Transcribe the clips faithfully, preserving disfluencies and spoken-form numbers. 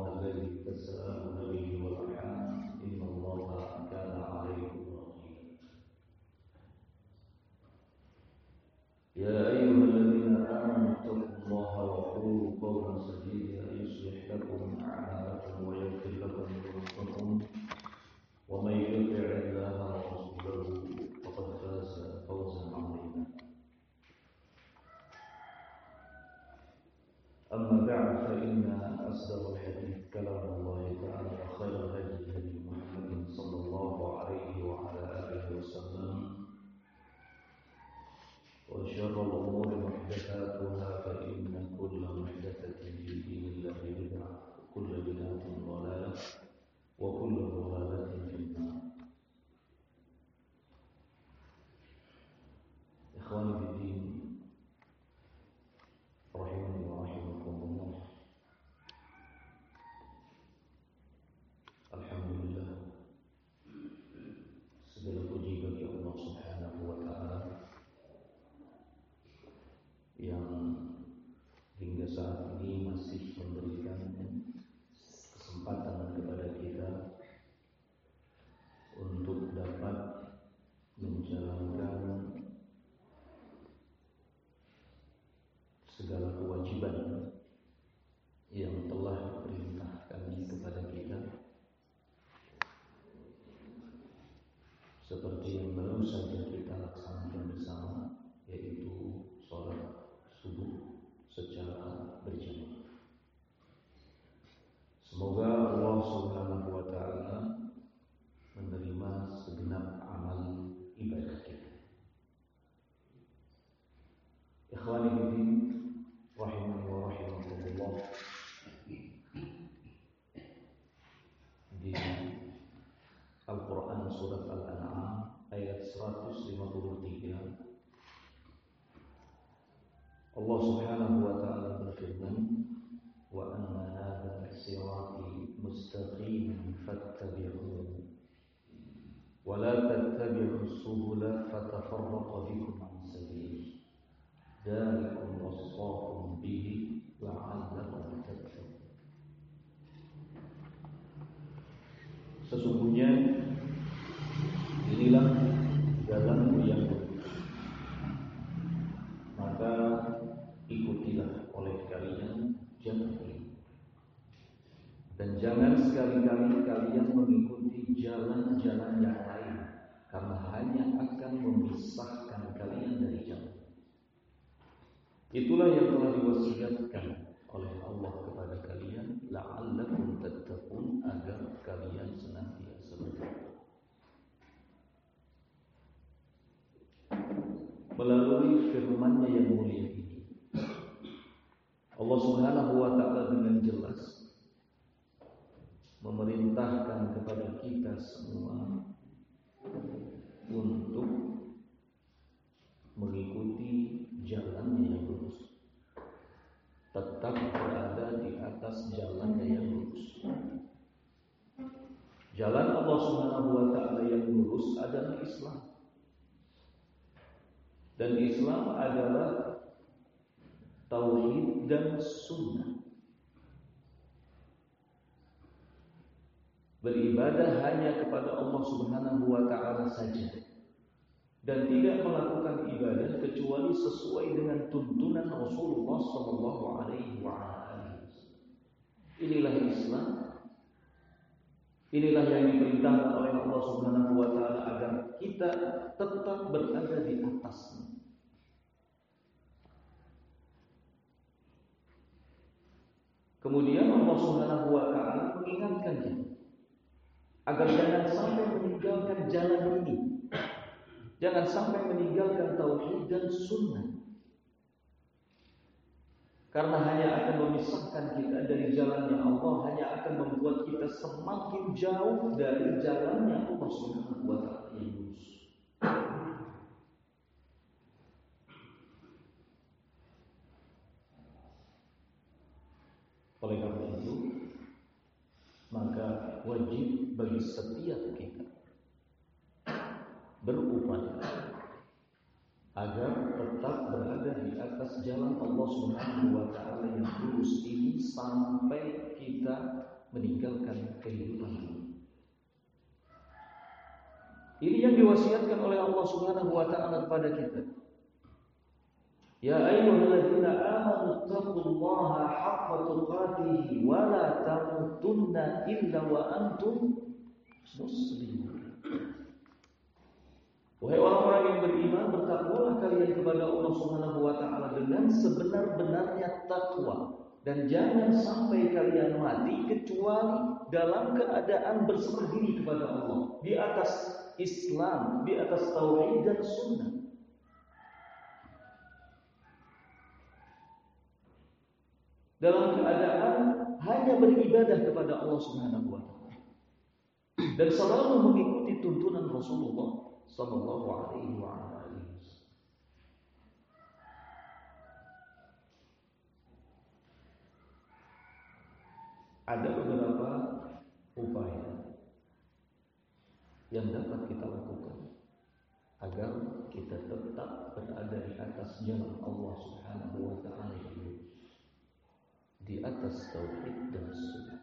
الله الذي تساءلون به والأرحام إن الله كان عليكم رقيبا. يا أيها الذين آمنوا اتقوا الله وقولوا قولا سديدا يصلح لكم أعمالكم ويغفر لكم ذنوبكم ومن يطع الله ورسوله فقد فاز فوزا عظيما. أما بعد فإن أصدق الحديث كلام الله تعالى وخير الهدي هدي محمد صلى الله عليه وعلى آله وسلم وشر الأمور محدثاتها فإن كل محدثة في دين الله بدعة وكل بدعة ضلالة وكل ضلالة في النار. إخواني في الدين rahimani wa rahimakumullah. Alhamdulillah, segala puji bagi Allah Subhanahu wa taala yang hingga saat ini masih memberikan kesempatan kepada kita untuk dapat menjalankan segala kewajiban yang telah diperintahkan kepada kita, seperti yang baru saja kita laksanakan bersama, yaitu sholat subuh secara berjamaah. Semoga Allah Subhanahu wa taala menerima segenap amal ibadah kita. Ikhwani fillah rahimani wa rahimakumullah. Di Al-Quran surat Al-An'am ayat seratus lima puluh tiga, Allah Subhanahu wa taala berfirman, wa anna hadha sirati mustaqiman fattabi'uhu wa la tattabi'us subula fatafarraqa bikum an sabilihi dzalikum wasaqakum bihi la'allakum tattaqun. Sesungguhnya inilah jalan yang lurus, maka ikutilah oleh kalian jalan ini, dan jangan sekali-kali kalian mengikuti jalan-jalan yang lain, karena hanya akan memisahkan kalian dari jalan. Itulah yang telah diwasiatkan oleh Allah kepada kalian, la'allakum tattaqun, agar kalian senantiasa bertakwa. Melalui firman-Nya yang mulia ini, Allah Subhanahu wa taala dengan jelas memerintahkan kepada kita semua untuk mengikuti jalannya yang lurus, tetap berada di atas jalannya yang lurus. Jalan Allah Subhanahu wa taala yang lurus adalah Islam. Dan Islam adalah tauhid dan sunnah. Beribadah hanya kepada Allah Subhanahu wa taala saja, dan tidak melakukan ibadah kecuali sesuai dengan tuntunan Rasulullah sallallahu alaihi wasallam. Inilah Islam. Inilah yang diperintahkan oleh Allah Subhanahu wa taala agar kita tetap berada di atasnya. Kemudian Allah Subhanahu wa taala mengingatkan kita agar jangan sampai meninggalkan jalan ini. Jangan sampai meninggalkan tauhid dan sunnah, karena hanya akan memisahkan kita dari jalannya Allah, hanya akan membuat kita semakin jauh dari jalannya Allah Subhanahu wa taala yang lurus. Oleh karena itu, maka wajib bagi setiap kita berupaya agar tetap berada di atas jalan Allah Subhanahu wa taala yang lurus ini sampai kita meninggalkan kehidupan ini. Ini yang diwasiatkan oleh Allah Subhanahu wa taala kepada kita. Ya ayyuhalladzina amanu taqullaha haqqa tuqatih wa la tamutunna illa wa antum muslimun. Wahai orang-orang yang beriman, bertakwalah kalian kepada Allah Subhanahu wa taala dengan sebenar-benarnya takwa, dan jangan sampai kalian mati kecuali dalam keadaan berserah diri kepada Allah, di atas Islam, di atas tauhid dan sunnah. Dalam keadaan hanya beribadah kepada Allah Subhanahu wa taala dan selalu mengikuti tuntunan Rasulullah sallallahu alaihi wa alihi. Ada beberapa upaya yang dapat kita lakukan agar kita tetap berada di atas jalan Allah Subhanahu wa taala, di atas tauhid dan sunnah.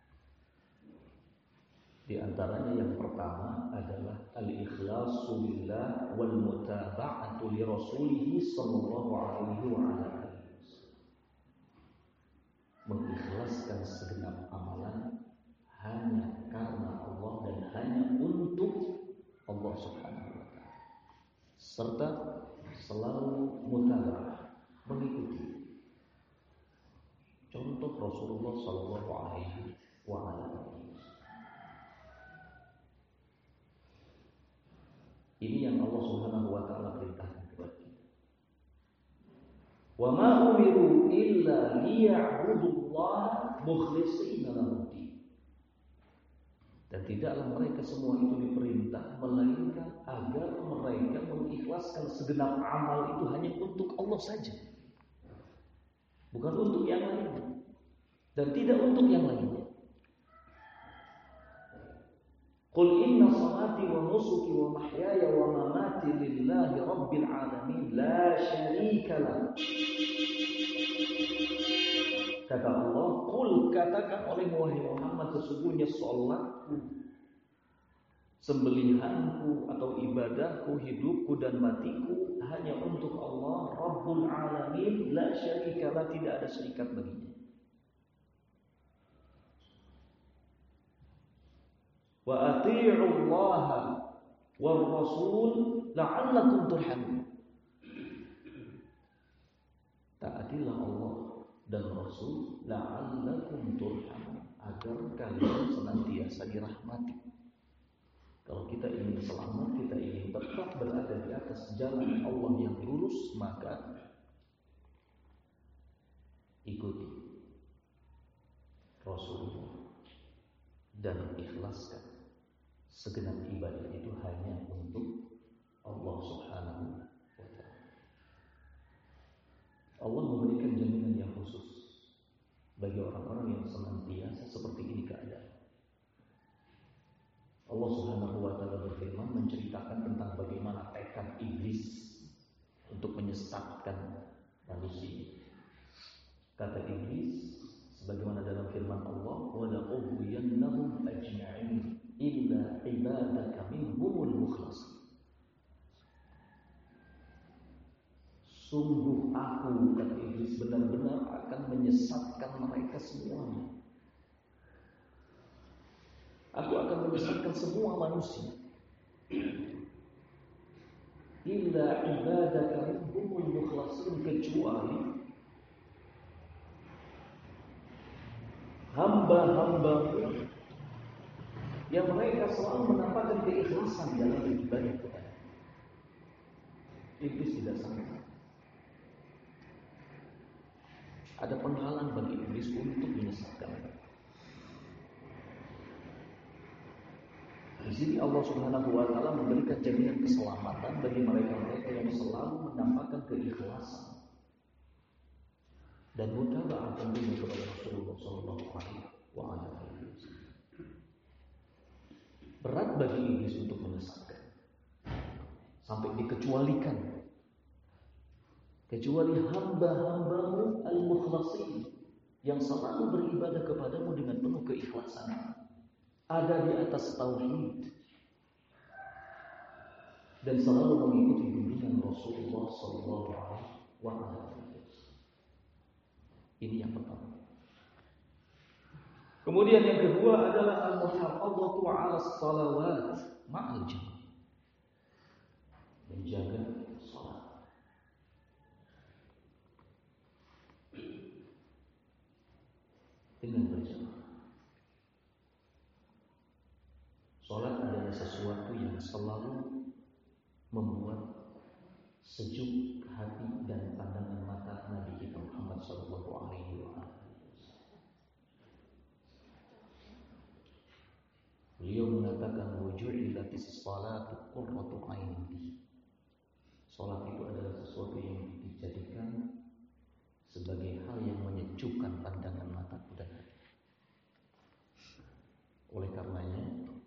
Di antaranya yang pertama adalah al-ikhlasu lillah wal mutaba'atu li rasulih sallallahu alaihi wa alihi. Mengikhlaskan segenap amalan hanya karena Allah dan hanya untuk Allah Subhanahu wa taala, serta selalu mutaba'ah, mengikuti contoh Rasulullah sallallahu alaihi wa alihi. Ini yang Allah Subhanahu wa taala perintahkan kepada kita. Wa ma umiru illa liya'budullaha mukhlishina lahu-d-din. Dan tidaklah mereka semua itu diperintah melainkan agar mereka mengikhlaskan segenap amal itu hanya untuk Allah saja, bukan untuk yang lainnya dan tidak untuk yang lainnya. Qul inna salati wa nusuki wa mahyaya wa mamati lillahi rabbil alamin la syarika lah. Kata Allah, qul, katakan oleh wahai Muhammad, sesungguhnya salatku, sembelihanku atau ibadahku, hidupku dan matiku hanya untuk Allah Rabbul Alamin, la syarika lah, tidak ada syarikat baginya. Wa ati'u Allah war Rasul la'allakum turhamun. Taatilah Allah dan Rasul la'allakum turhamun, agar kalian senantiasa dirahmati. Kalau kita ingin selamat, kita ingin tetap berada di atas jalan Allah yang lurus, maka ikuti Rasulullah dan ikhlaskan segenap ibadah itu hanya untuk Allah Subhanahu wa taala. Allah memberikan jaminan yang khusus bagi orang-orang yang senantiasa seperti ini keadaan. Allah Subhanahu wa taala berfirman menceritakan tentang bagaimana tekad iblis untuk menyesatkan manusia. Kata iblis sebagaimana dalam firman Allah, wa la'ughwiyannahum ajma'in illa ibadaka minhumul mukhlasin. Sungguh aku, kata iblis, benar-benar akan menyesatkan mereka semuanya. Aku akan menyesatkan semua manusia. Illa ibadaka minhumul mukhlasin, kecuali hamba-hambamu yang mereka selalu menampakkan keikhlasan dalam ibadah kepada. Iblis tidak sangka ada penghalang bagi iblis untuk menyesatkan. Di sini Allah Subhanahu wa taala memberikan jaminan keselamatan bagi mereka-mereka yang selalu menampakkan keikhlasan dan mutaba'ah tentunya kepada Rasulullah sallallahu alaihi wasallam. Berat bagi iblis untuk menyesatkan sampai dikecualikan, kecuali hamba-hambamu al-mukhlasin yang selalu beribadah kepadamu dengan penuh keikhlasan, ada di atas tauhid dan selalu mengikuti bimbingan Rasulullah sallallahu alaihi wasallam. Ini yang pertama. Kemudian yang kedua adalah al-muhafadzatu 'ala shalawat ma'al jamaah. Menjaga salat. Dengan berjamaah. Salat adalah sesuatu yang selalu membuat sejuk hati dan pandangan mata Nabi kita Muhammad sallallahu alaihi wasallam. Beliau mengatakan wujudilatis salatu qurratu aini. Salat itu adalah sesuatu yang dijadikan sebagai hal yang menyejukkan pandangan mataku dan hati. Oleh karenanya,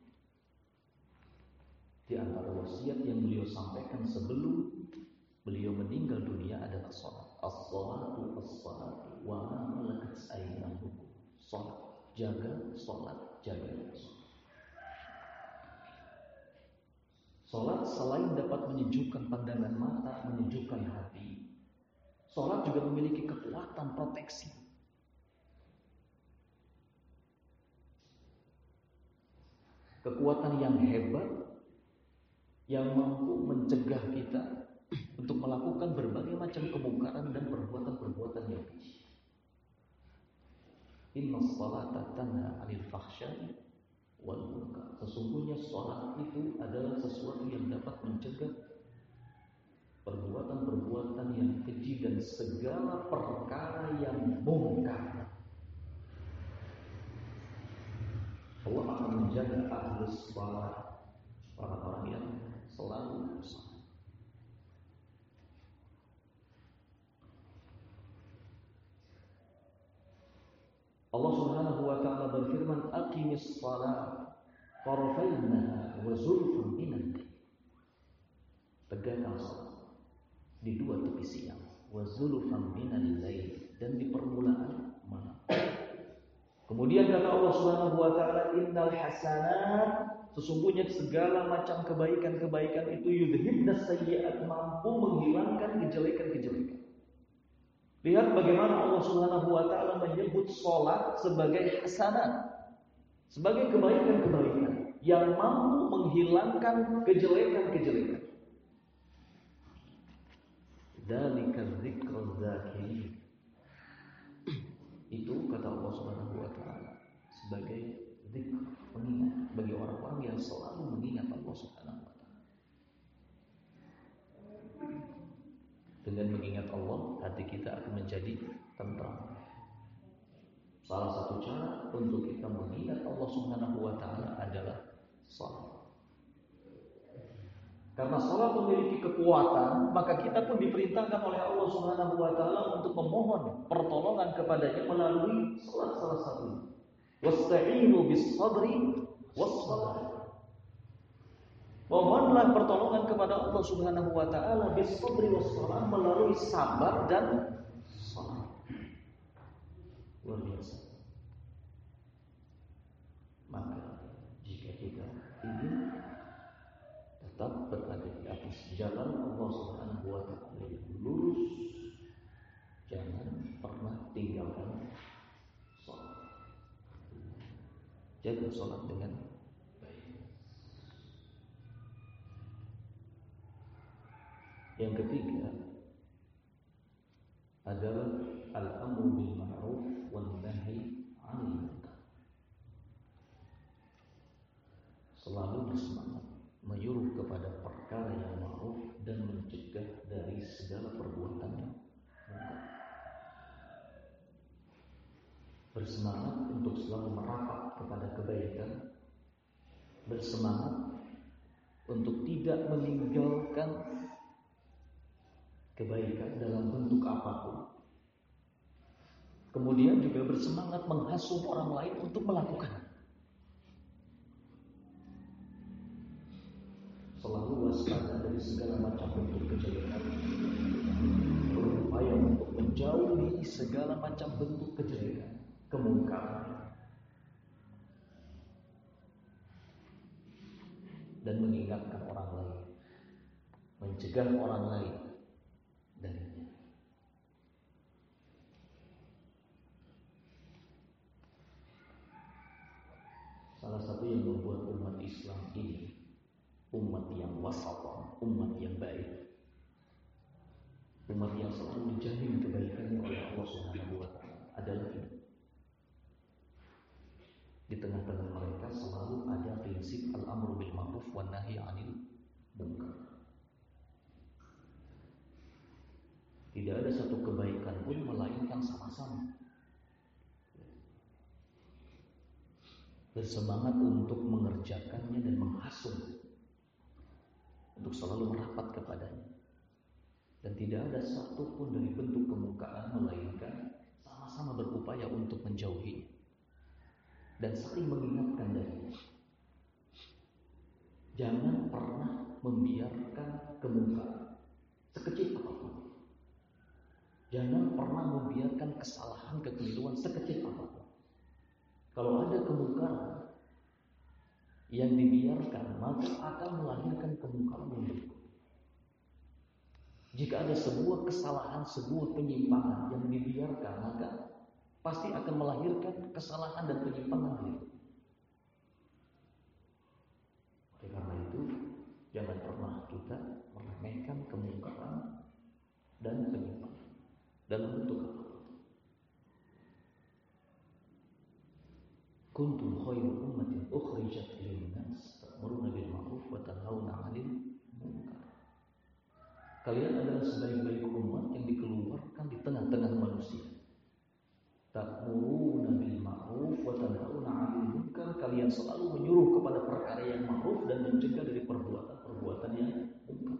di antara wasiat yang beliau sampaikan sebelum beliau meninggal dunia adalah salat. As-salatu as-salatu wa ma malakat aymanukum. Salat, jaga salat, jaga salat. Salat selain dapat menyejukkan pandangan mata, menyejukkan hati, salat juga memiliki kekuatan proteksi. Kekuatan yang hebat yang mampu mencegah kita untuk melakukan berbagai macam kemungkaran dan perbuatan-perbuatan yang keji. Inna sholata tanha 'anil fahsya'i wal munkar. Sesungguhnya salat itu adalah sesuatu yang dapat mencegah perbuatan-perbuatan yang keji dan segala perkara yang mungkar. Allah akan menjaga ahlus salat, orang-orang yang selalu bersalat. Allah Subhanahu wa taala berfirman, "Aqimis shalah tarafayn nahar wa zulfun minan lail." Tegakkan salat di dua tepi siang, wa zulfun minan lail, dan di permulaan malam. Kemudian kata Allah Subhanahu wa taala, "Innal hasanat," sesungguhnya segala macam kebaikan-kebaikan itu yudhibnas sayyi'at, mampu menghilangkan kejelekan-kejelekan. Lihat bagaimana Allah Subhanahu wa taala menyebut salat sebagai hasanat, sebagai kebaikan-kebaikan yang mampu menghilangkan kejelekan-kejelekan. Dzalika dzikrul dzakirin. Itu kata Allah Subhanahu wa taala sebagai zikr, pengingat bagi orang-orang yang selalu mengingat Allah Subhanahu wa taala. Dengan mengingat Allah, hati kita akan menjadi tentram. Salah satu cara untuk kita mengingat Allah Subhanahu wa taala adalah salat. Karena salat memiliki kekuatan, maka kita pun diperintahkan oleh Allah Subhanahu wa taala untuk memohon pertolongan kepadanya melalui salat salah satunya. Wasta'inu bis-sabri was-salat. Mohonlah pertolongan kepada Allah Subhanahu wa taala bis-sabri was-salat, melalui sabar dan salat. Luar biasa. Maka jika kita ingin tetap berada di atas jalan Allah Subhanahu wa taala yang lurus, jangan pernah tinggalkan salat. Jaga salat dengan baik. Yang ketiga adalah al-amru bil ma'ruf wan nahi 'anil munkar. Selalu bersemangat menyuruh kepada perkara yang ma'ruf dan mencegah dari segala perbuatan yang munkar. Bersemangat untuk selalu merapat kepada kebaikan. Bersemangat untuk tidak meninggalkan kebaikan dalam bentuk apapun. Kemudian juga bersemangat menghasut orang lain untuk melakukan. Selalu waspada dari segala macam bentuk kejelekan. Berupaya untuk menjauhi menjauhi segala macam bentuk kejelekan, kemungkaran, dan mengingatkan orang lain, mencegah orang lain darinya. Salah satu yang membuat umat Islam ini umat yang wasatah, umat yang baik, umat yang selalu dijamin kebaikannya oleh Allah Subhanahu wa taala adalah ini. Di tengah-tengah mereka selalu ada prinsip al-amru bil ma'ruf wan nahi 'anil munkar. Tidak ada satu kebaikan pun melainkan sama-sama bersemangat untuk mengerjakannya dan menghasung untuk selalu merapat kepadanya. Dan tidak ada satu pun dari bentuk kemungkaran melainkan sama-sama berupaya untuk menjauhi dan saling mengingatkan darinya. Jangan pernah membiarkan kemungkaran sekecil apapun. Jangan pernah membiarkan kesalahan, kekeliruan sekecil apapun. Kalau ada kemungkaran yang dibiarkan, maka akan melahirkan kemungkaran yang berikut. Jika ada sebuah kesalahan, sebuah penyimpangan yang dibiarkan, maka pasti akan melahirkan kesalahan dan penyimpangan berikut. Oleh karena itu, jangan pernah kita meremehkan kemungkaran dan penyimpangan dalam bentuk apa. Kuntum khairu ummatin ukhrijat lin-nas ta'muruna bil ma'ruf wa tanhauna 'anil munkar. Kalian adalah sebaik-baik umat yang dikeluarkan di tengah-tengah manusia. Ta'muruna bil ma'ruf wa tanhauna 'anil munkar. Kalian selalu menyuruh kepada perkara yang ma'ruf dan mencegah dari perbuatan-perbuatan yang munkar.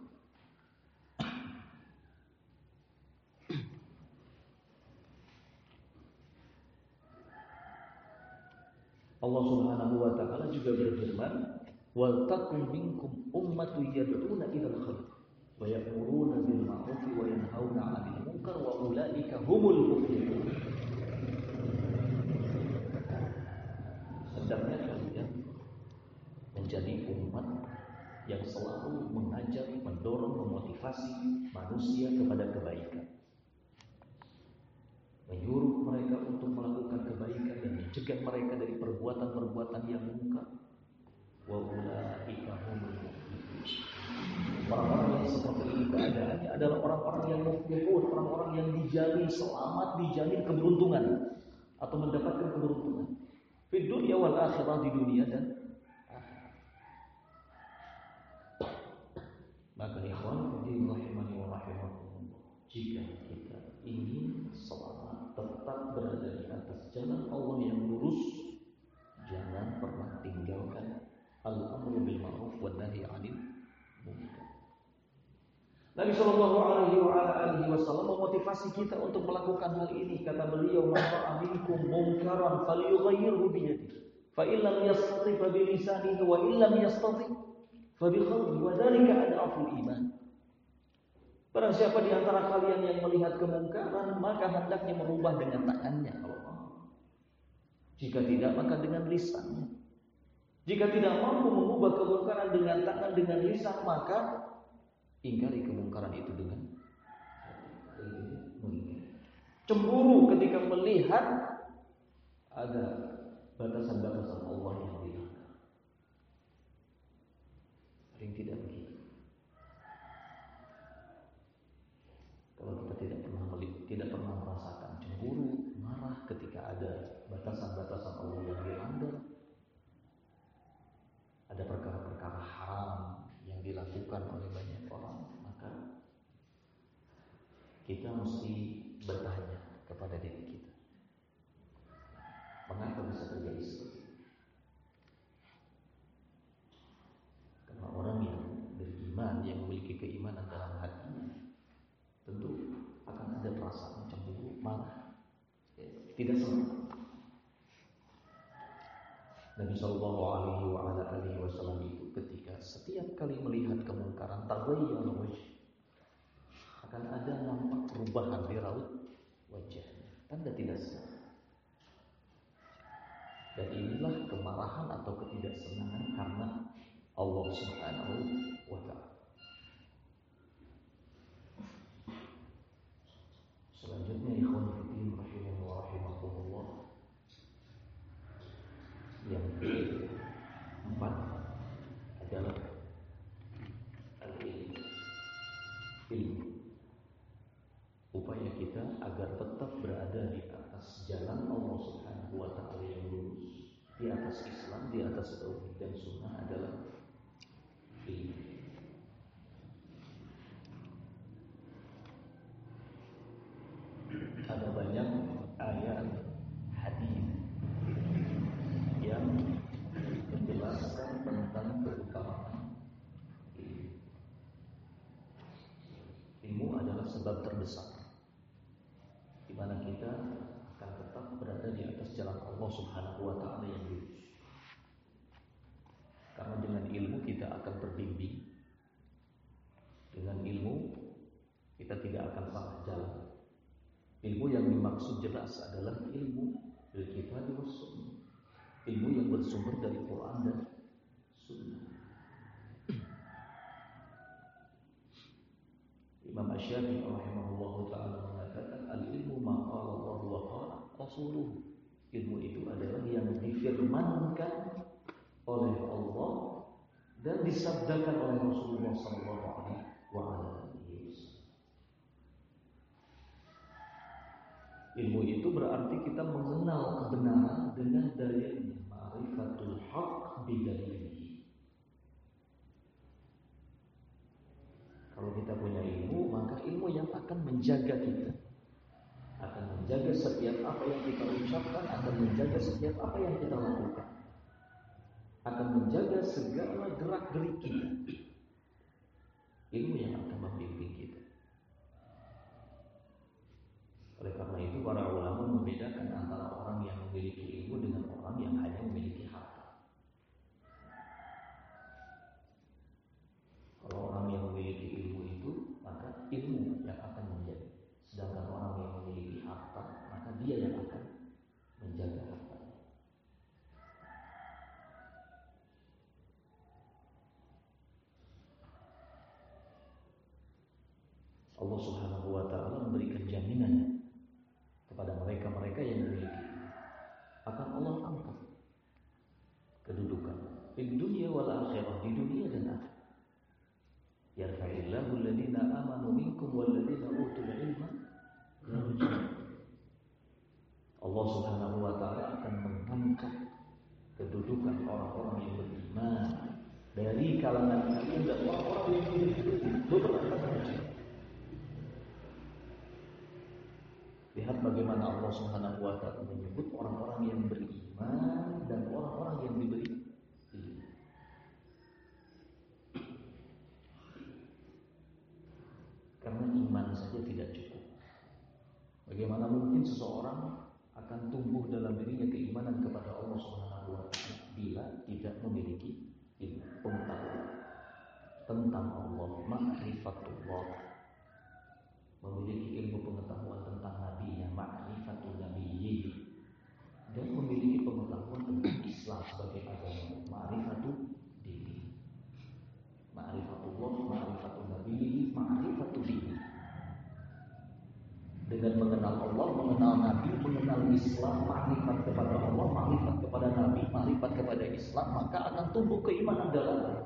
Allah Subhanahu wa taala juga berfirman, "Wal takum minkum ummatun yad'una ilal khair wa ya'muruna bil ma'ruf wa yanhauna 'anil munkar wa ulaika humul muflihun." Hendaknya kalian menjadi umat yang selalu mengajak, mendorong, memotivasi manusia kepada kebaikan, menyuruh mereka untuk melakukan kebaikan dan mencegah mereka dari perbuatan-perbuatan yang munkar. Wa ulaika humul muflihun. Orang-orang yang seperti ini keadaannya adalah orang-orang yang muflihun, orang-orang yang dijamin selamat, dijamin keberuntungan atau mendapatkan keberuntungan di dunia wal akhirah, di dunia dan akhirat. Maka ikhwan fillah rahimani wa rahimakumullah, jika kita ingin selamat, tetap berada di atas jalan Allah yang lurus, jangan pernah tinggalkan al-amru bil ma'ruf wan nahi 'anil munkar. Nabi sallallahu alaihi wa ala alihi wasallam memotivasi kita untuk melakukan hal ini. Kata beliau, "Man ra'a minkum munkaran falyughayyirhu bi yadihi, fa in lam yastati' fa bi lisanihi, wa in lam yastati' fa bi qalbihi, wa dzalika ad'aful iman." Barang siapa di antara kalian yang melihat kemungkaran, maka hendaknya merubah dengan tangannya kalau mau. Jika tidak, maka dengan lisannya. Jika tidak mampu mengubah kemungkaran dengan tangan, dengan lisan, maka ingkari kemungkaran itu dengan cemburu ketika melihat ada batasan-batasan Allah yang dilanggar. Paling tidak begitu. Kalau kita tidak pernah melihat, tidak pernah merasakan cemburu, marah ketika ada batasan-batasan Allah yang dilanggar, ada perkara-perkara haram yang dilakukan oleh banyak orang, maka kita mesti bertanya kepada diri kita, mengapa bisa terjadi seperti itu? Karena orang yang beriman, yang memiliki keimanan dalam hatinya, tentu akan ada perasaan cemburu, marah, tidak senang. Nabi Sallallahu Alaihi Wasallam itu ketika setiap kali melihat kemungkaran, taghayyara wajh, akan ada nampak perubahan di raut wajahnya, tanda tidak senang. Dan inilah kemarahan atau ketidaksenangan karena Allah Subhanahu wa ta'ala. Selanjutnya ikhwan fillah rahimahullah wa rahimakumullah, yang keempat adalah al-ilm, ilmu. Upaya kita agar tetap berada di atas jalan Allah Subhanahu wa ta'ala yang lurus, di atas Islam, di atas tauhid dan sunnah adalah ilmu. Ada banyak ayat hadis yang menjelaskan tentang keutamaan ilmu. Ilmu adalah sebab terbesar di mana kita akan tetap berada di atas jalan Allah Subhanahu wa ta'ala yang lurus. Karena dengan ilmu kita akan terbimbing. Dengan ilmu kita tidak akan salah jalan. Ilmu yang dimaksud jelas adalah ilmu dari kitab dan sunnah. Ilmu yang bersumber dari Quran dan sunnah. Imam Asy-Syafi'i rahimahullah ta'ala mengatakan al-ilmu ma qala Allah wa qala rasuluh. Ilmu itu adalah yang difirmankan oleh Allah dan disabdakan oleh Rasulullah sallallahu alaihi wasallam. Ilmu itu berarti kita mengenal kebenaran dengan dalilnya, ma'rifatul haqq bidalilihi. Kalau kita punya ilmu, maka ilmu yang akan menjaga kita, akan menjaga setiap apa yang kita ucapkan, akan menjaga setiap apa yang kita lakukan, akan menjaga segala gerak-gerik kita. Ilmu yang akan membimbing kita. Oleh karena itu para ulama membedakan antara orang yang memiliki ilmu dengan orang yang hanya memiliki harta. Kalau orang yang memiliki ilmu itu, maka ilmu yang akan menjaga. Sedangkan orang yang memiliki harta, maka dia yang akan menjaga harta. Allah Subhanahu wa ta'ala memberikan jaminan kepada mereka-mereka yang memiliki, akan Allah angkat kedudukan di dunia wal akhirah, di dunia dan akhirat. Yarfa'illahu alladhina amanu minkum walladhina utul ilma darajat. Allah Subhanahu wa ta'ala akan mengangkat kedudukan orang-orang yang beriman dari kalangan kalian dan orang-orang yang beriman beberapa derajat. Lihat bagaimana Allah Subhanahu wa ta'ala menyebut orang-orang yang beriman dan orang-orang yang diberi ilmu. Karena iman saja tidak cukup. Bagaimana mungkin seseorang akan tumbuh dalam dirinya keimanan kepada Allah Subhanahu wa ta'ala bila tidak memiliki ilmu, pengetahuan tentang Allah, ma'rifatullah. Memiliki ilmu pengetahuan tentang nabinya, ma'rifatul nabiyyi, dan memiliki pengetahuan tentang Islam sebagai agama, ma'rifatul dini, ma'rifatullah, ma'rifatul nabiyyi, ma'rifatul dini. Dengan mengenal Allah, mengenal Nabi, mengenal Islam, ma'rifat kepada Allah, ma'rifat kepada Nabi, ma'rifat kepada Islam, maka akan tumbuh keimanan dalam hati.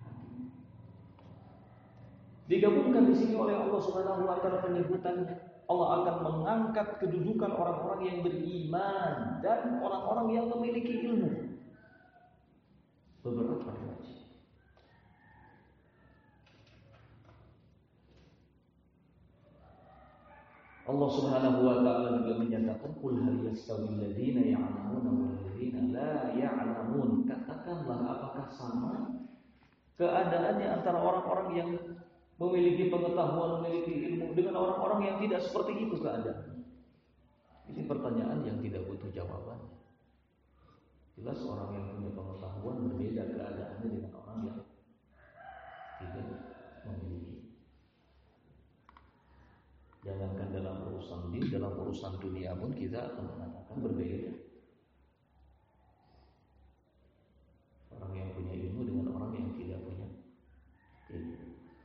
Digabungkan di sini oleh Allah Subhanahu wa ta'ala penyebutannya. Allah akan mengangkat kedudukan orang-orang yang beriman dan orang-orang yang memiliki ilmu. Beberapa derajat. Allah Subhanahu wa ta'ala juga menyatakan, "Qul hal yastawil ladzina ya'lamuna wal ladzina la ya'lamun." Katakanlah, apakah sama keadaannya antara orang-orang yang memiliki pengetahuan, memiliki ilmu dengan orang-orang yang tidak seperti itu keadaan? Ini pertanyaan yang tidak butuh jawaban. Jelas orang yang punya pengetahuan berbeda keadaannya dengan orang yang tidak memiliki. Jangankan dalam urusan din, dalam urusan dunia pun kita akan mengatakan berbeda. Orang yang punya ilmu dengan orang yang tidak punya ilmu.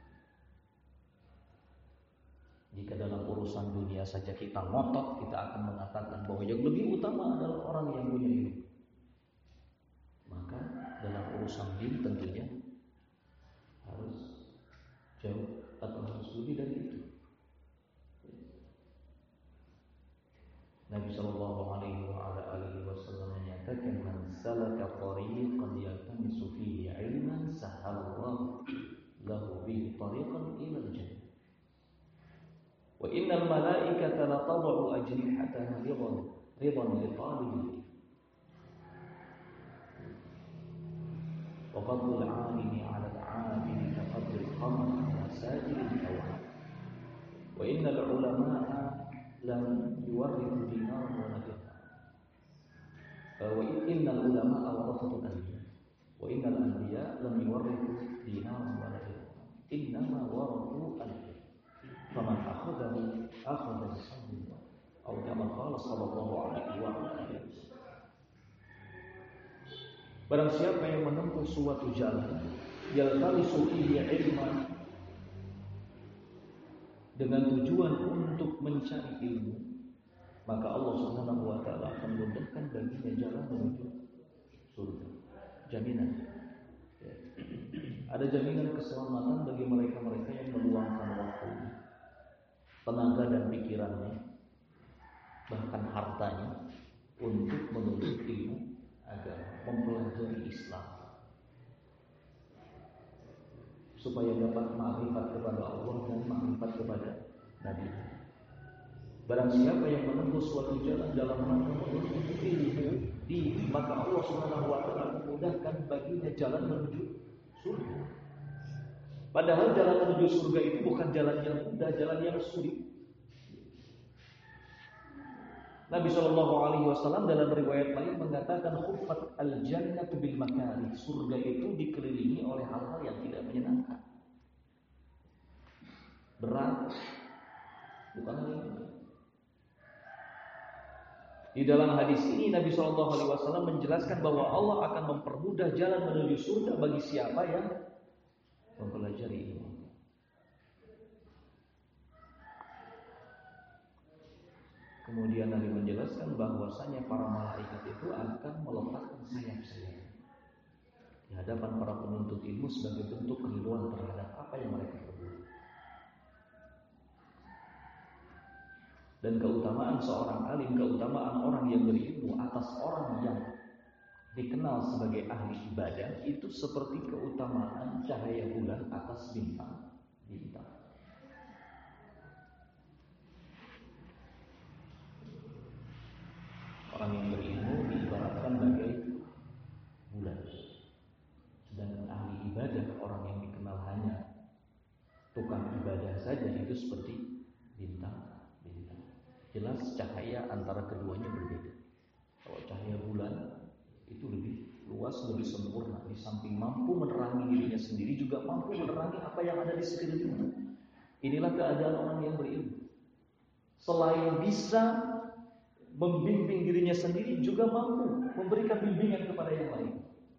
Jika dalam urusan dunia saja kita ngotot, kita akan mengatakan bahwa yang lebih utama adalah orang yang punya ilmu. Maka dalam urusan din tentunya harus jauh atau harus lebih dari itu. Nabi Shallallahu Alaihi Wasallam menyatakan, "Man salaka tariqan yaltamisu fihi ilman, sahalallahu lahu bihi tariqan ila al-jannah. Wa innal malaikata la tad'u ajnihataha ridan ridan li talibihi. Wa fadlu al-'alimi 'ala al-'abidi ka fadli al-qamari 'ala sa'iri al-kawakib. Wa innal 'ulama'a lam yuwarrithu dinaran wa la dirham. Wa innal ulama'a warathatul anbiya. Wa innal anbiya lam yuwarrithu dinaran wa la dirham. Innama warathu al-ilm. Faman akhadahu akhadha bi-hablillah." Atau kama qala sallallahu alaihi wa sallam. Barang siapa yang menempuh suatu jalan yaltamisu fihi ilman, dengan tujuan untuk mencari ilmu, maka Allah Subhanahu wa taala akan memudahkan baginya jalan menuju surga. Jaminan. Ya. Ada jaminan keselamatan bagi mereka-mereka yang meluangkan waktu, tenaga dan pikirannya, bahkan hartanya untuk menuntut ilmu agama, mempelajari Islam, supaya dapat makrifat kepada Allah dan makrifat kepada Nabi. Barang siapa yang menempuh suatu jalan dalam rangka menuntut ilmu, di maka Allah Subhanahu wa taala memudahkan baginya jalan menuju surga. Padahal jalan menuju surga itu bukan jalan yang mudah, jalan yang sulit. Nabi Shallallahu Alaihi Wasallam dalam riwayat lain mengatakan, "Khuffat al-jannatu bil makarih." Surga itu dikelilingi oleh hal-hal yang tidak menyenangkan, berat, bukan hal ini. Di dalam hadis ini Nabi Shallallahu Alaihi Wasallam menjelaskan bahwa Allah akan mempermudah jalan menuju surga bagi siapa yang mempelajari ilmu. Kemudian Nabi menjelaskan bahwasanya para malaikat itu akan meletakkan sayap-sayap di hadapan para penuntut ilmu sebagai bentuk kerinduan terhadap apa yang mereka perbuat. Dan keutamaan seorang alim, keutamaan orang yang berilmu atas orang yang dikenal sebagai ahli ibadah itu seperti keutamaan cahaya bulan atas bintang-bintang. Orang yang berilmu diibaratkan bagai bulan, sedangkan ahli ibadah, orang yang dikenal hanya tukang ibadah saja, itu seperti bintang-bintang. Jelas cahaya antara keduanya berbeda. Kalau cahaya bulan itu lebih luas, lebih sempurna, di samping mampu menerangi dirinya sendiri, juga mampu menerangi apa yang ada di sekelilingnya. Inilah keadaan orang yang berilmu. Selain bisa membimbing dirinya sendiri, juga mampu memberikan bimbingan kepada yang lain.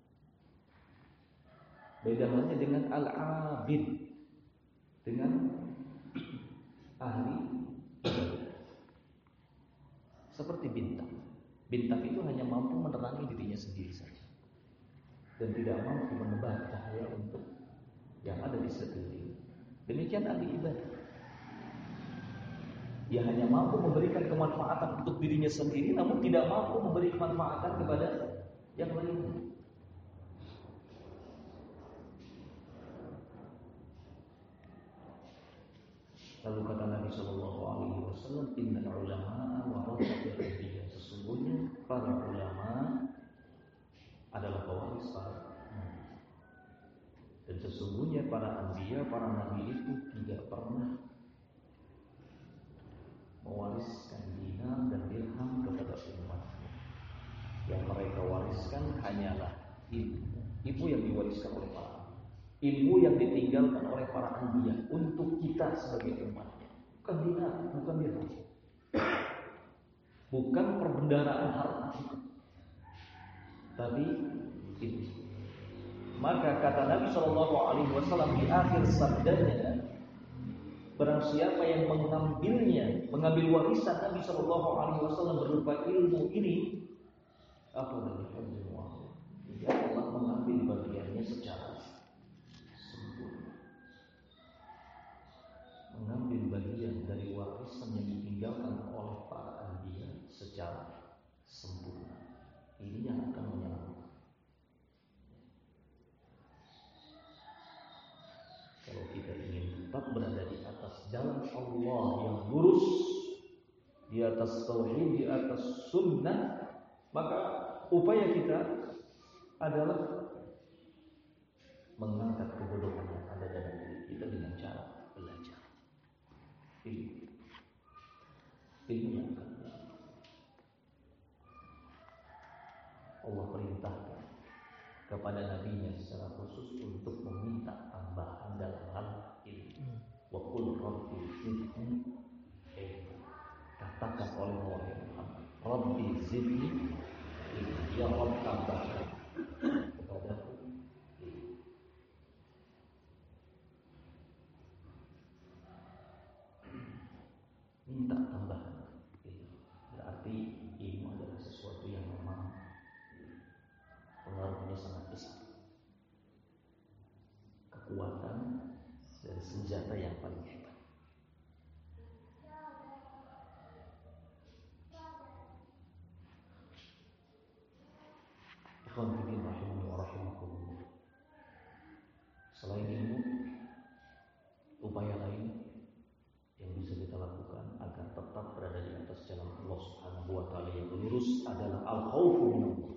Beda halnya dengan al-abid, dengan ahli seperti bintang. Bintang itu hanya mampu menerangi dirinya sendiri saja dan tidak mampu menebar cahaya untuk yang ada di sekeliling. Demikian ahli ibadah. Dia hanya mampu memberikan kemanfaatan untuk dirinya sendiri, namun tidak mampu memberi kemanfaatan kepada yang lainnya. Lalu kata Nabi Shallallahu Alaihi Wasallam, "Innal ulama warathatul anbiya." Sesungguhnya para ulama adalah pewaris para nabi. Dan sesungguhnya para anbiya, para nabi itu tidak pernah mewariskan dinar dan dirham kepada umatnya. Yang mereka wariskan hanyalah ilmu. Ilmu yang diwariskan oleh para ilmu yang ditinggalkan oleh para anbiya untuk kita sebagai umatnya. Bukan dinar, bukan dirham. bukan perbendaharaan harta, tapi ini. Maka kata Nabi Shallallahu Alaihi Wasallam di akhir sabdanya, barang siapa yang mengambilnya, mengambil warisan Nabi Shallallahu Alaihi Wasallam berupa ilmu ini, apa lagi ilmu? Dia Allah mengambil bagiannya secara sempurna, mengambil bagian dari warisan yang ditinggalkan oleh para anbiya secara sempurna. Ini yang akan menyelamatkan. Kalau kita ingin tetap berada di atas jalan Allah yang lurus, di atas tauhid, di atas sunnah, maka upaya kita adalah mengangkat kebodohan yang ada dalam diri kita dengan cara belajar. Ini ilmu yang akan Allah perintahkan kepada nabinya secara khusus untuk meminta tambahan dalam hal ilmu. Wa qul rabbi zidni ilma. Katakan oleh Wahai Muhammad, Rabbi zidni ilma. Ya Rabb, tambahkan kepadaku ilmu. Minta tambahan ilmu. Berarti ilmu adalah sesuatu yang memang pengaruhnya sangat besar. Kekuatan dan senjata yang paling hebat. Ikhwan fillah rahimani wa rahimakumullah. Selain ilmu, upaya lain yang bisa kita lakukan agar tetap berada di atas jalan Allah Subhanahu wa taala yang lurus adalah al-khaufu minallah.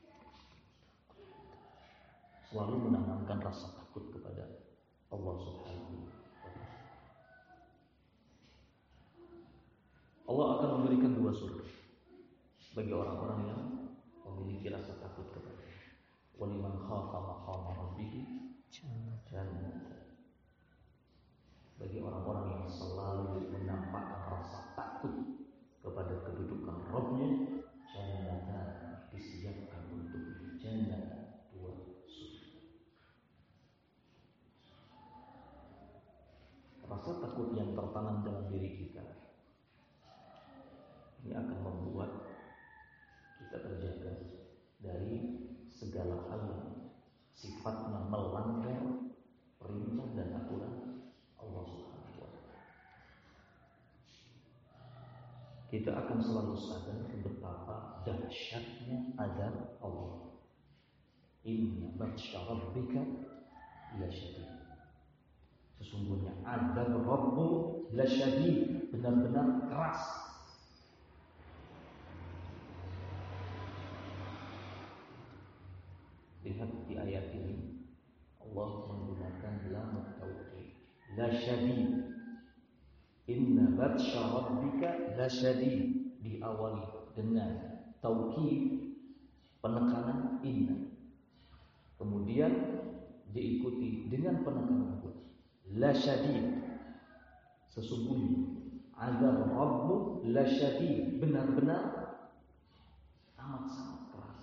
Selalu menanamkan rasa takut kepada Allah Subhanahu wa taala. Allah akan memberikan dua surga bagi orang-orang yang memiliki rasa takut kepada Allah. Wa liman khafa maqama rabbih jannatan. Bagi orang-orang yang selalu menampakkan rasa takut kepada kedudukan Rabb-nya, jannatan, disiapkan untuk jannatan, dua surga. Rasa takut yang tertanam dalam diri kita ini akan membuat kita terjaga dari segala hal yang sifatnya melanggar perintah dan aturan Allah Subhanahu wa taala. Kita akan selalu sadar betapa dahsyatnya azab Allah. Inna batsya rabbika lasyadid. Sesungguhnya azab Rabbmu lasyadid, benar-benar keras. Lihat di ayat ini Allah menggunakan lam taukid, lasyadid. Inna batsya rabbika lasyadid, diawali dengan taukid, penekanan inna, kemudian diikuti dengan penekanan lasyadid. Sesungguhnya azab Rabbmu lasyadid, benar-benar amat sangat keras.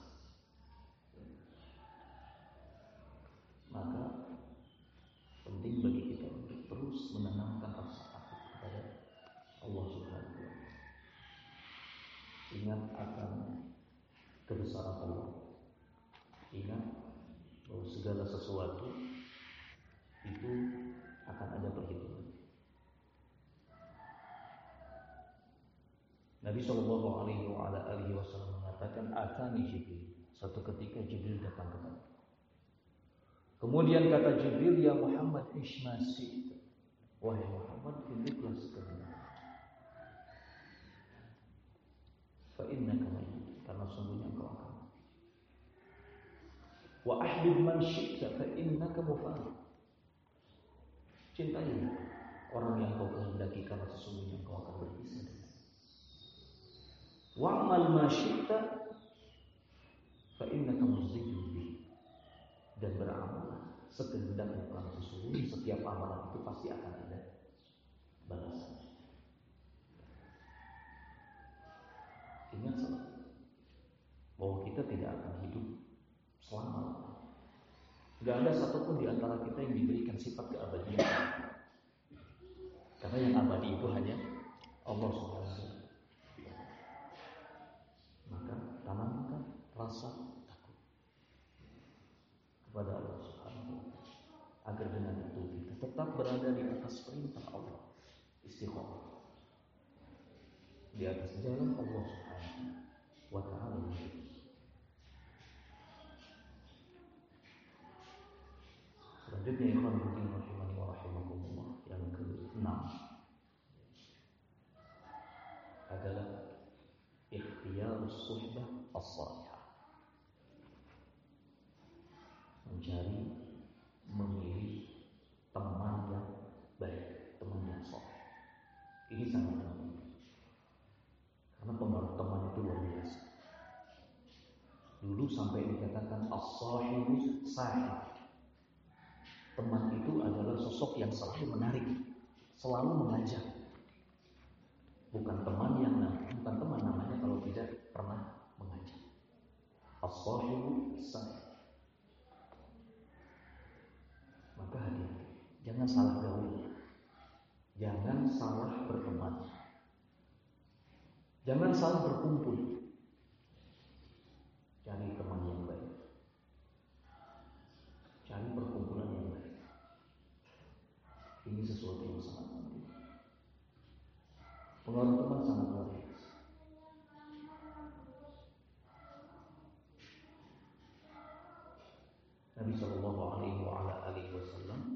Maka penting bagi kita untuk terus menanamkan rasa takut kepada Allah Subhanahu wa taala. Ingat akan kebesaran Allah. Ingat bahwa segala sesuatu itu akan ada perhitungan. Nabi Shallallahu Alaihi Wasallam mengatakan, "Atani Jibril." Suatu ketika Jibril datang kepada. Kemudian kata Jibril, "Ya Muhammad, ishmasi." Wahai Muhammad, hiduplah seketika. Fa innaka mayyit, karena sungguhnya engkau akan mati. Wa ahbib man syi'ta fa innaka mufariq. Cintai orang yang kau kehendaki, karena sesungguhnya engkau akan berpisah dengan. Wa amal ma syi'ta fa innaka muzijjun bi. Dan beramallah sekehendakmu, karena sesungguhnya setiap amalan itu pasti akan ada balasan. kita tidak akan hidup selama. Gak ada satupun di antara kita yang diberikan sifat keabadian. Karena yang abadi itu hanya Allah subhanahu wa taala. Maka tanamkan rasa takut kepada Allah subhanahu wa taala, agar dengan itu kita tetap berada di atas perintah Allah, istiqomah di atas jalan Allah subhanahu wa taala. Selanjutnya ikhwan fillah rahimani wa rahimakumullah, yang keenam adalah ikhtiyarus suhbah as-salihah. Mencari, memilih teman yang baik, teman yang saleh. Ini sangat penting. Karena pengaruh teman itu luar biasa. Dulu sampai dikatakan as-sahibu sahib. Teman itu adalah sosok yang selalu menarik, selalu mengajak. Bukan teman yang bukan teman namanya kalau tidak pernah mengajak. As-sahibu sahib. Maka hati-hati, jangan salah gaul, jangan salah berteman, jangan salah berkumpul. Cari teman yang baik, cari perkumpulan yang baik. Ini sesuatu yang sangat penting. Pengaruh teman sangat luar biasa. Nabi Shallallahu Alaihi Wasallam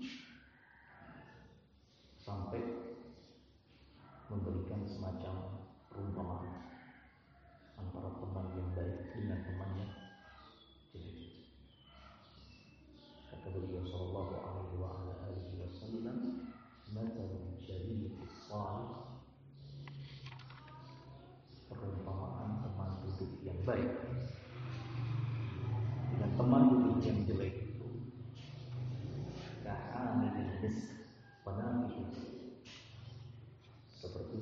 sampai memberikan semacam perumpamaan antara teman yang baik dengan teman yang jelek. Kata beliau Shallallahu Alaihi Wasallam, "Mathalul jalil as-salih," perumpamaan teman duduk yang baik dengan teman duduk yang jelek itu, ka'amilil misk wanafihil, seperti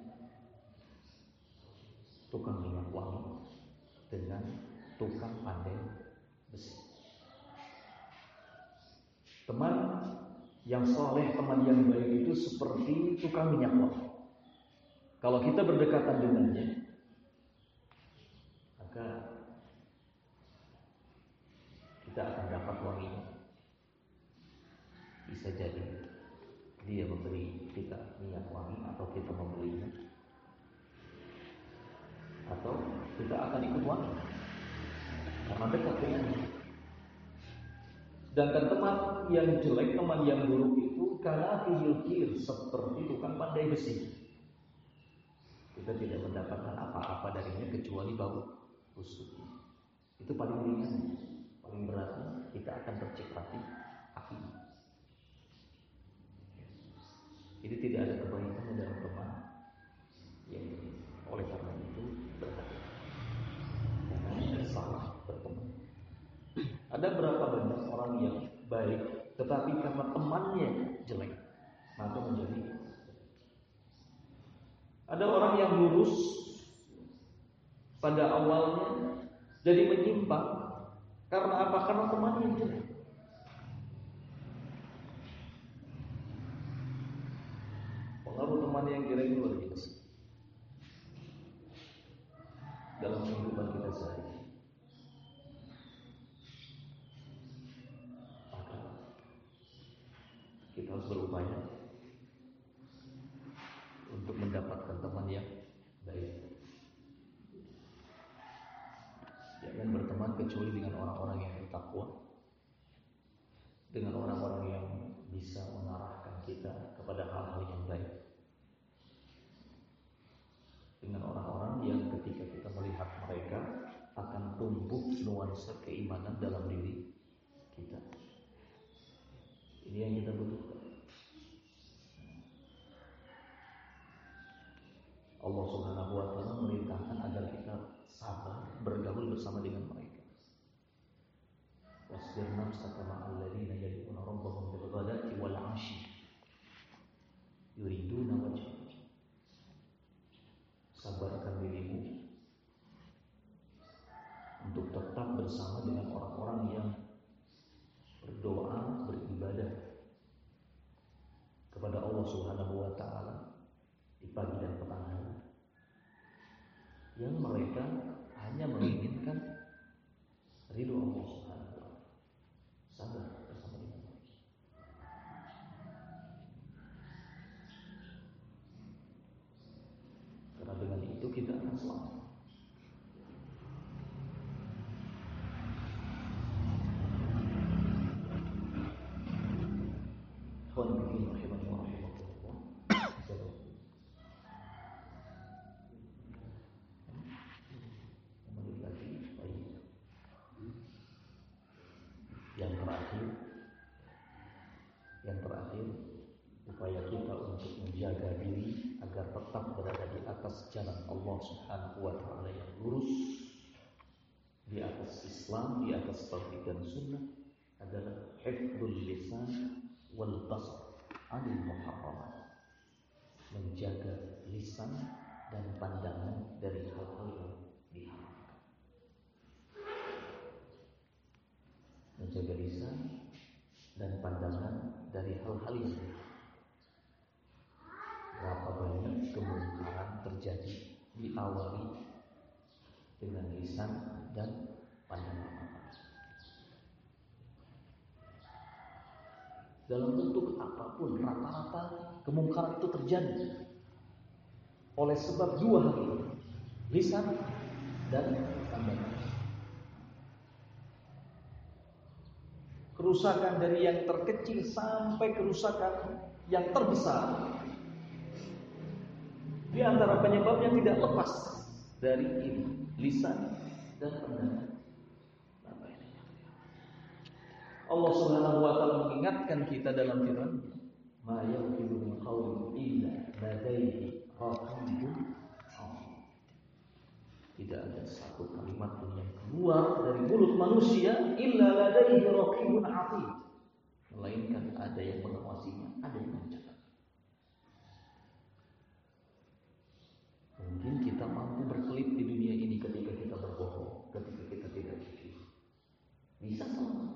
tukang minyak wangi dengan tukang pandai besi. Teman yang soleh, teman yang baik itu seperti tukang minyak wangi. Kalau kita berdekatan dengannya, maka kita akan dapat wanginya. Bisa jadi dia memberi kita minyak wangi atau kita membelinya, atau kita akan ikut wangi karena dekat dengannya. Sedangkan teman yang jelek, teman yang buruk itu karena fihil seperti tukang pandai besi. Kita tidak mendapatkan apa-apa darinya kecuali bau busuk. Itu paling ringan, paling beratnya kita akan terciprati api. Jadi tidak ada kebaikannya dalam teman yang ini. Oleh karena itu berhati-hati, jangan salah berteman. Ada berapa banyak orang yang baik, tetapi karena temannya jelek, maka menjadi. Ada orang yang lurus pada awalnya jadi menyimpang karena apa? Karena temannya jelek. Pengaruh teman yang jelek itu luar biasa dalam kehidupan kita sehari-hari. Maka kita harus berupaya untuk mendapatkan teman yang baik. Jangan berteman kecuali dengan orang-orang yang bertakwa, dengan orang-orang yang bisa mengarahkan kita kepada hal-hal yang baik, dengan orang-orang yang ketika kita melihat mereka akan tumbuh nuansa keimanan dalam diri kita. Ini yang kita butuhkan. Allah Subhanahu wa taala merintahkan agar kita sabar bergaul bersama dengan mereka. Wasbir nafsaka ma'al ladzina yad'una rabbahum bil ghadati wal 'ashyi yuriduna wajhah. Sabarkan dirimu untuk Subhanahu wa taala di pagi dan petang hari, yang mereka hanya menginginkan ridho Allah Subhanahu wa taala. Sabar bersama dengan mereka. Karena dengan itu kita akan selamat. Yang terakhir, yang terakhir, upaya kita untuk menjaga diri agar tetap berada di atas jalan Allah Subhanahu wa taala yang lurus, di atas Islam, di atas tauhid dan sunnah, adalah hifdzul lisan wal basar 'anil muharramat. Menjaga lisan dan pandangan dari hal-hal yang diharamkan. Menjaga lisan dan pandangan dari hal-hal yang diharamkan. Berapa banyak kemungkaran terjadi diawali dengan lisan dan pandangan mata. Dalam bentuk apapun, rata-rata kemungkaran itu terjadi oleh sebab dua hal itu, lisan dan pandangan. Kerusakan dari yang terkecil sampai kerusakan yang terbesar, di antara penyebabnya tidak lepas dari ini, lisan dan pandangan. Allah Subhanahu wa taala mengingatkan kita dalam firman, "Ma yalfidu min qawlin illa ladaihi raqibun atid." Tidak ada satu kalimat pun yang keluar dari mulut manusia illa ladaihi raqibun atid, melainkan ada yang mengawasinya, ada yang mencatat. Mungkin kita mampu berkelit di dunia ini ketika kita berbohong, ketika kita tidak jujur. Bisa selamat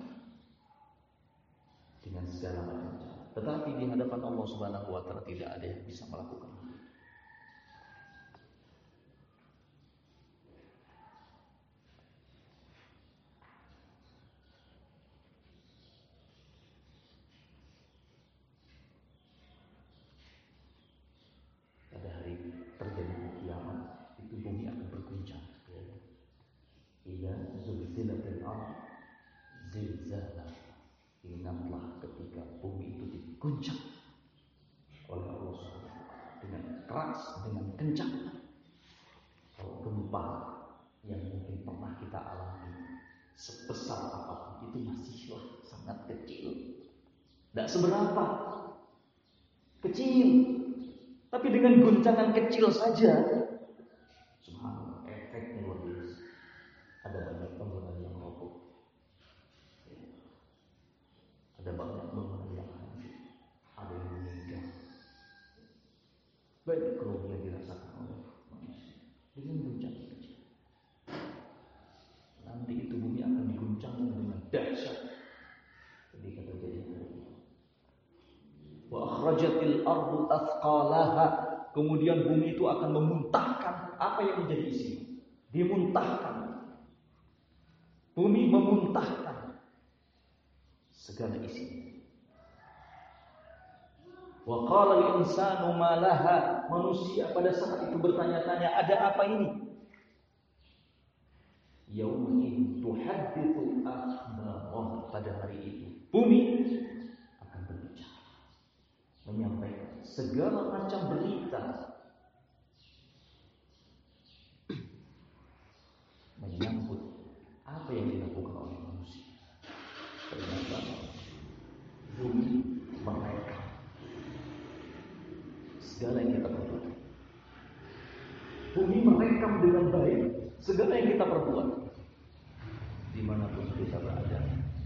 dengan segala macam cara. Tetapi di hadapan Allah Subhanahu wa taala tidak ada yang bisa melakukan itu. Pada hari terjadi kiamat, itu bumi akan berguncang. Ila zulzilatil ardh zilzalaha. Ingatlah ketika bumi itu diguncang oleh Allah Subhanahu wa taala dengan keras, dengan kencang. Kalau gempa yang mungkin pernah kita alami sebesar apapun, itu masihlah sangat kecil. Tidak seberapa kecil, tapi dengan guncangan kecil saja, subhanallah, efeknya luar biasa. Ada banyak bangunan yang roboh, ada banyak bangunan yang hancur, ada yang meninggal. Banyak kerugian dirasakan oleh manusia dengan guncangan kecil. Nanti itu bumi akan diguncang dengan dahsyat ketika terjadi hal ini. Wa akhrajatil ardu athqalaha. Kemudian bumi itu akan memuntahkan apa yang menjadi isinya. Dimuntahkan. Bumi memuntahkan segala isinya. Wa qala al-insanu ma laha. Manusia pada saat itu bertanya-tanya, ada apa ini? Yauma'in tuhadditsu akhbaraha. Pada hari itu bumi akan berbicara, menyampaikan segala macam berita, menyambut apa yang dilakukan oleh manusia. Ternyata bumi merekam segala yang kita perbuat. Bumi merekam dengan baik segala yang kita perbuat, dimanapun kita berada.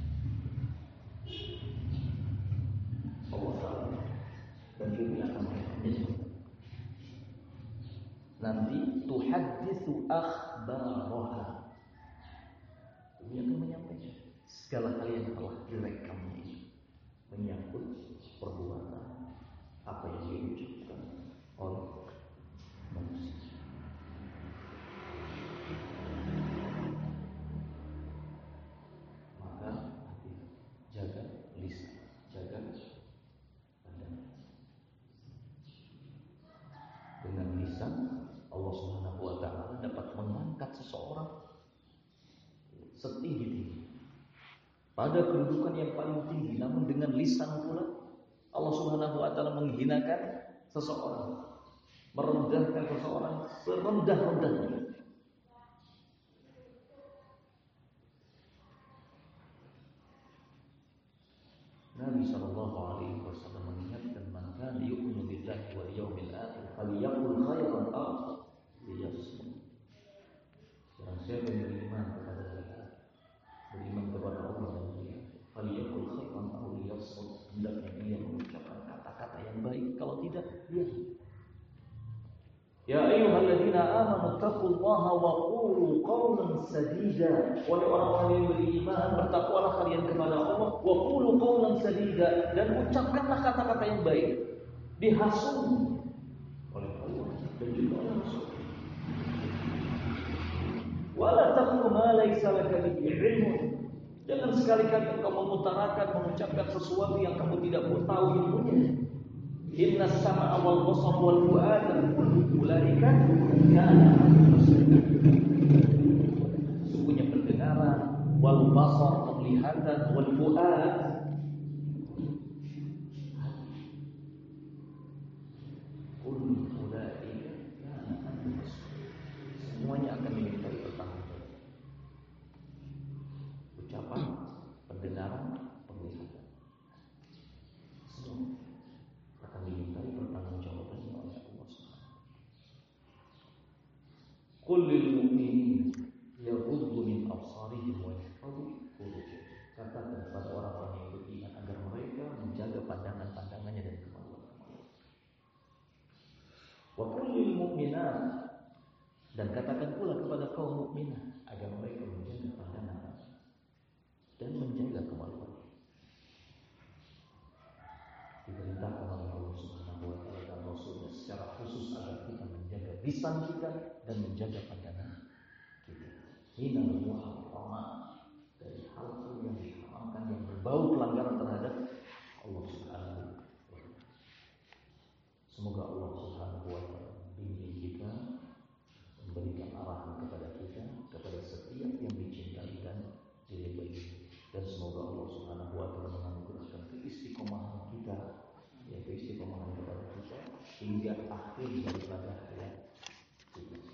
Allah taala dan bumi akan merekamnya. Nanti tuhadditsu akhbaraha. Bumi akan menyampaikan segala hal yang telah direkamnya ini, menyangkut perbuatan apa yang lisan, Allah Subhanahu wa taala dapat mengangkat seseorang setinggi-tinggi pada kedudukan yang paling tinggi, namun dengan lisan pula Allah Subhanahu wa taala menghinakan seseorang, merendahkan seseorang serendah-rendahnya. Nabi sallallahu alaihi wasallam mengingatkan, "Man kana yu'minu billahi wal yawmil akhir falyaqul khairan aw liyasmut." Barang siapa yang beriman kepada Allah, beriman kepada Allah dan Dia, falyaqul khairan aw liyasmut, hendaknya dia mengucapkan kata-kata yang baik, kalau tidak dia. Ya ayyuhalladzina amanu taqullaha wa qulu qawlan sadida. Wahai orang-orang yang beriman, bertakwalah kalian kepada Allah, wa qulu qawlan sadida, dan ucapkanlah kata-kata yang baik. Dihasung oleh Allah dan juga oleh Rasul. Wala taqulu ma laysa laka bihi ilmun. Jangan sekali-kali engkau mengutarakan, mengucapkan sesuatu yang kamu tidak tahu ilmunya. Inna as-sam'a wal basara wal fu'ada kullu ulaika kana sesungguhnya pendengaran, wal basar penglihatan, wal fu'ad kullu ulaika kana semuanya akan dimintai pertanggungjawaban. Ucapan, pendengaran, penglihatan, semua akan dimintai pertanggungjawabannya oleh Allah Subhanahu. Qul lil mu'minin yaghuddu min absarihim wa yahfazu furujahum. Katakan kepada orang-orang yang beriman agar mereka menjaga pandangan-pandangannya dan kemaluan-kemaluan. Wa qul lil mu'minat, dan katakan pula kepada kaum mukminah agar mereka menjaga pandangan dan menjaga kemaluan. Diperintahkan oleh Allah Subhanahu wa taala dan Rasulnya secara khusus agar kita menjaga lisan kita dan menjaga pandangan kita. Minal muharramat, dari hal-hal yang diharamkan yang berbau pelanggaran terhadap Allah Subhanahu wa taala. Semoga Allah Subhanahu wa taala bimbing kita, memberikan arahan kepada kita, kepada setiap yang dicintai dan diridhoi. Dan semoga Allah Subhanahu wa taala menganugerahkan keistiqomahan kita, ya keistiqomahan kepada kita hingga akhir daripada hayat kita.